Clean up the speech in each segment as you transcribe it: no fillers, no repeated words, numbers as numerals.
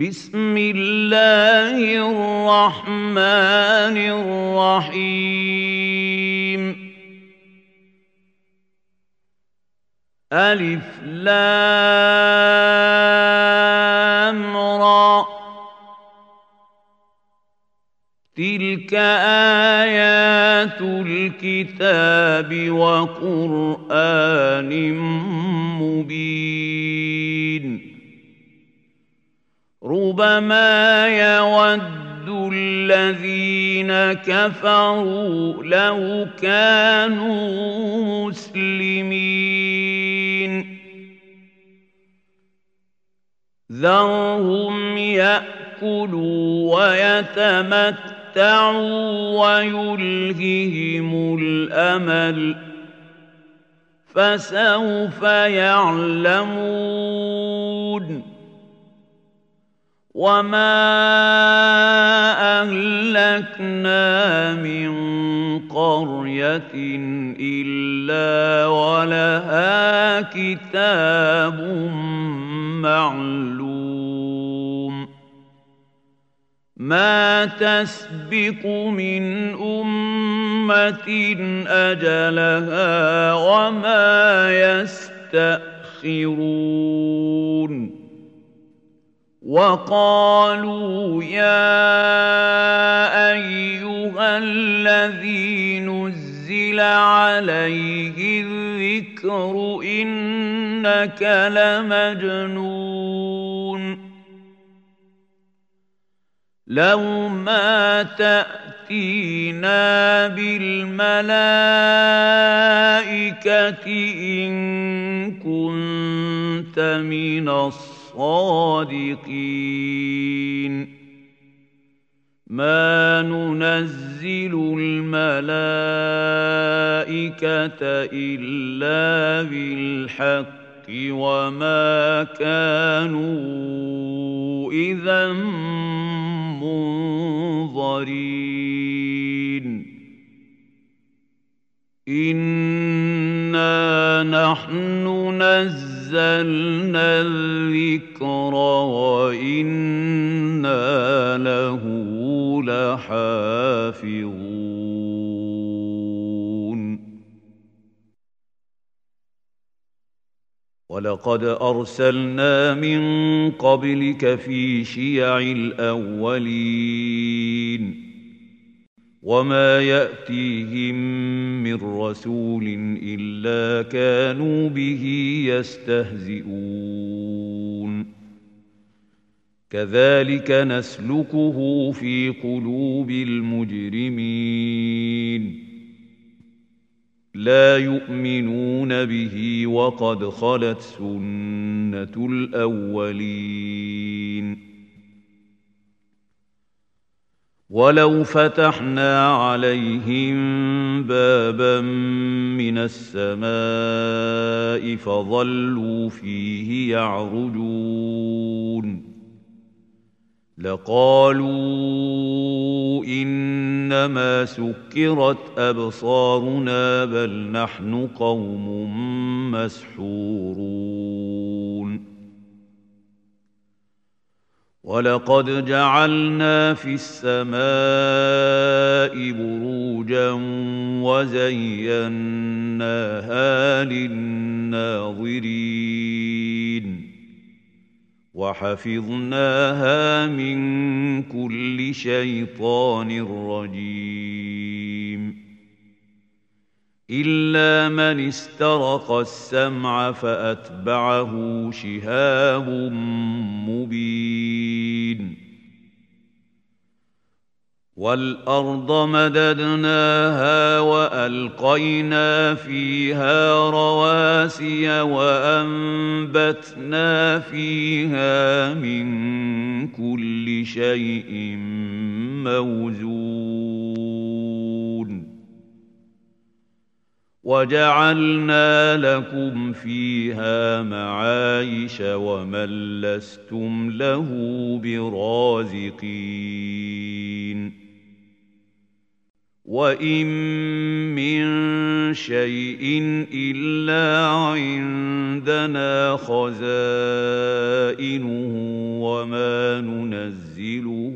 بسم الله الرحمن الرحيم ألف لام را تلك آيات الكتاب وقرآن مبين ربما يود الذين كفروا لو كانوا مسلمين ذرهم يأكلوا ويتمتعوا ويلههم الأمل فسوف يعلمون وما أهلكنا من قرية إلا ولها كتاب معلوم ما تسبق من أمة أجلها وما يستأخرون وقالوا يا أيها الذي نزل عليه الذكر إنك لمجنون لو ما تأتينا بالملائكة إن كنت من الصادقين ما ننزل الملائكة إلا بالحق وما كانوا إذا منظرين إنا نحن نزلنا الذكر وإنا له لحافظون ولقد أرسلنا من قبلك في شيع الأولين وما يأتيهم من رسول إلا كانوا به يستهزئون كذلك نسلكه في قلوب المجرمين لا يؤمنون به وقد خلت سنة الأولين ولو فتحنا عليهم بابا من السماء فظلوا فيه يعرجون لقالوا إنما سكرت أبصارنا بل نحن قوم مسحورون ولقد جعلنا في السماء بروجا وزيناها للناظرين وحفظناها من كل شيطان رجيم إلا من استرق السمع فأتبعه شهاب مبين والأرض مددناها وألقينا فيها رواسي وأنبتنا فيها من كل شيء موزون وجعلنا لكم فيها معايش ومن لستم له برازقين وَإِن مِّن شَيْءٍ إِلَّا عِندَنَا خَزَائِنُهُ وَمَا نُنَزِّلُهُ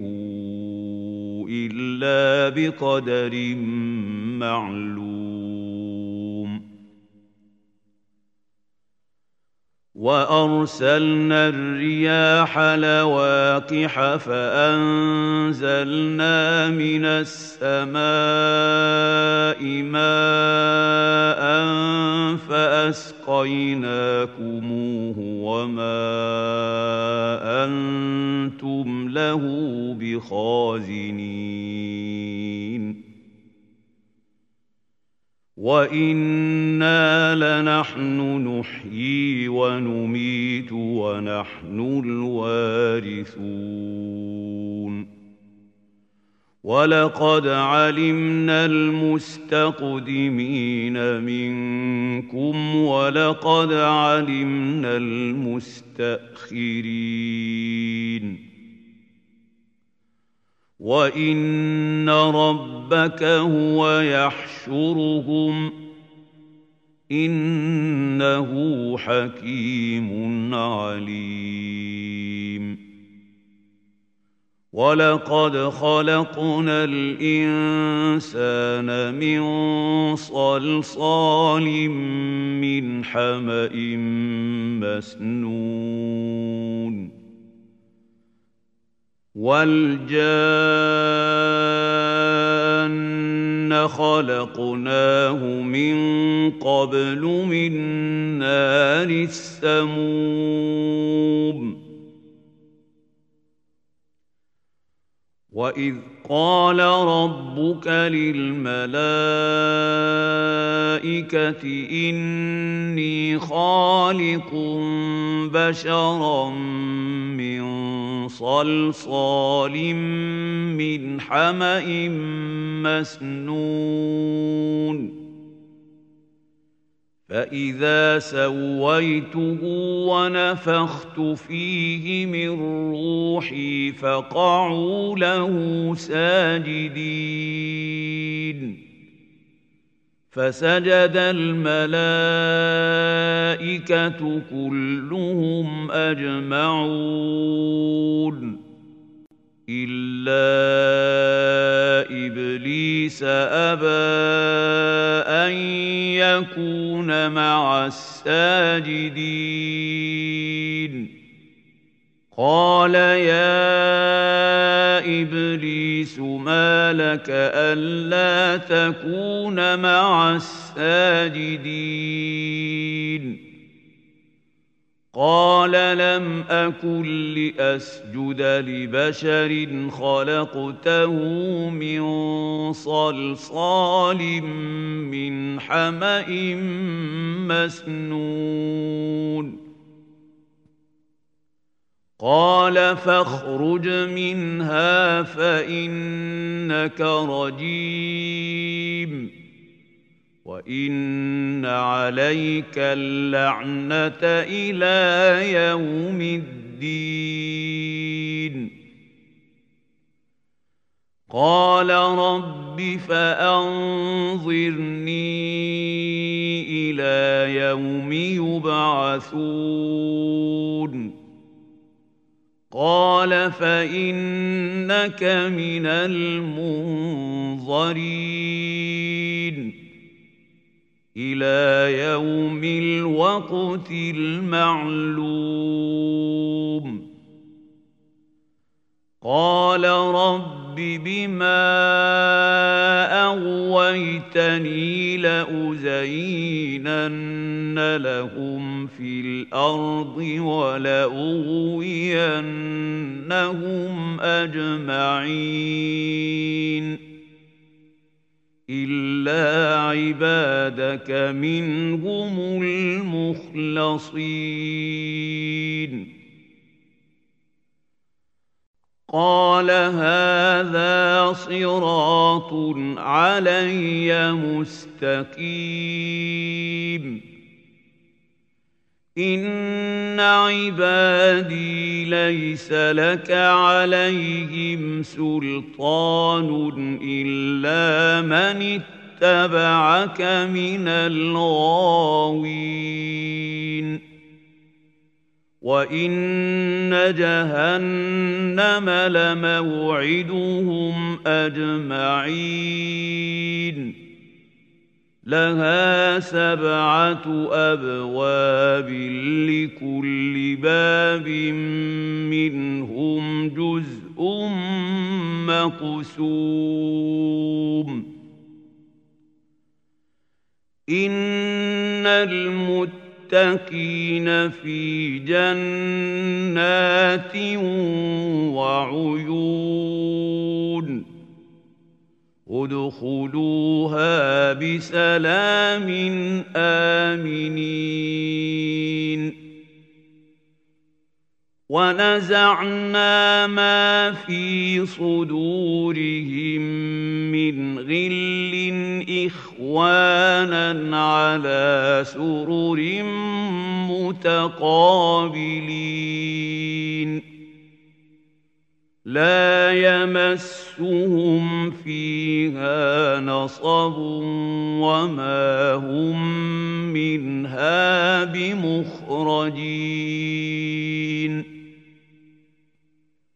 إِلَّا بِقَدَرٍ مَّعْلُومٍ وَأَرْسَلْنَا الرِّيَاحَ لَوَاقِحَ فَأَنزَلْنَا مِنَ السَّمَاءِ مَاءً فَأَسْقَيْنَاكُمُوهُ وَمَا أَنتُمْ لَهُ بِخَازِنِينَ وَإِنَّا لَنَحْنُ نُحْيِي وَنُمِيتُ وَنَحْنُ الْوَارِثُونَ وَلَقَدْ عَلِمْنَا الْمُسْتَقْدِمِينَ مِنكُمْ وَلَقَدْ عَلِمْنَا الْمُسْتَأْخِرِينَ وَإِنَّ رَبَّكَ هُوَ يَحْشُرُهُمْ إِنَّهُ حَكِيمٌ عَلِيمٌ وَلَقَدْ خَلَقْنَا الْإِنسَانَ مِنْ صَلْصَالٍ مِّنْ حَمَإٍ مَّسْنُونٍ وَالْجَانَّ خَلَقْنَاهُ مِن قَبْلُ مِن نَّارِ السَّمُومِ وَإِذْ قَالَ رَبُّكَ لِلْمَلَائِكَةِ إِنِّي خَالِقٌ بَشَرًا مِّن صَلْصَالٍ مِّنْ حَمَإٍ مَّسْنُونٍ فَإِذَا سَوَّيْتُهُ وَنَفَخْتُ فِيهِ مِن رُّوحِي فَقَعُوا لَهُ سَاجِدِينَ فَسَجَدَ الْمَلَائِكَةُ كُلُّهُمْ أَجْمَعُونَ إِلَّا إِبْلِيسَ أَبَىٰ أَن يَكُونَ مَعَ السَّاجِدِينَ قَالَ يَا إِبْلِيسُ مَا لَكَ أَلَّا تَكُونَ مَعَ السَّاجِدِينَ قَالَ لَمْ أَكُن لِّأَسْجُدَ لِبَشَرٍ خَلَقْتَهُ مِن صَلْصَالٍ مِّنْ حَمَإٍ مَّسْنُونٍ قَالَ فَاخْرُجْ مِنْهَا فَإِنَّكَ رَجِيمٌ وَإِنَّ عَلَيْكَ اللَّعْنَةَ إِلَىٰ يَوْمِ الدِّينِ قَالَ رَبِّ فَأَنظِرْنِي إِلَىٰ يَوْمِ يُبْعَثُونَ قَالَ فَإِنَّكَ مِنَ الْمُنظَرِينَ إِلَىٰ يَوْمِ الْوَقْتِ الْمَعْلُومِ قَالَ رَبِّ بِمَا أَغْوَيْتَنِي لَأُزَيِّنَنَّ لَهُمْ فِي الْأَرْضِ وَلَأُغْوِيَنَّهُمْ أَجْمَعِينَ إِلَّا عِبَادَكَ مِنْهُمُ الْمُخْلَصِينَ قَالَ هَٰذَا صِرَاطٌ عَلَيَّ مُسْتَقِيمٌ إن عبادي ليس لك عليهم سلطان إلا من اتبعك من الغاوين وإن جهنم لموعدهم أجمعين لها 7 أبواب لكل باب منهم جزء مقسوم إن المتقين في جنات وعيون ادخلوها بسلام آمنين ونزعنا ما في صدورهم من غل إخوانا على سرر متقابلين لا يمسهم فيها نصب وما هم منها بمخرجين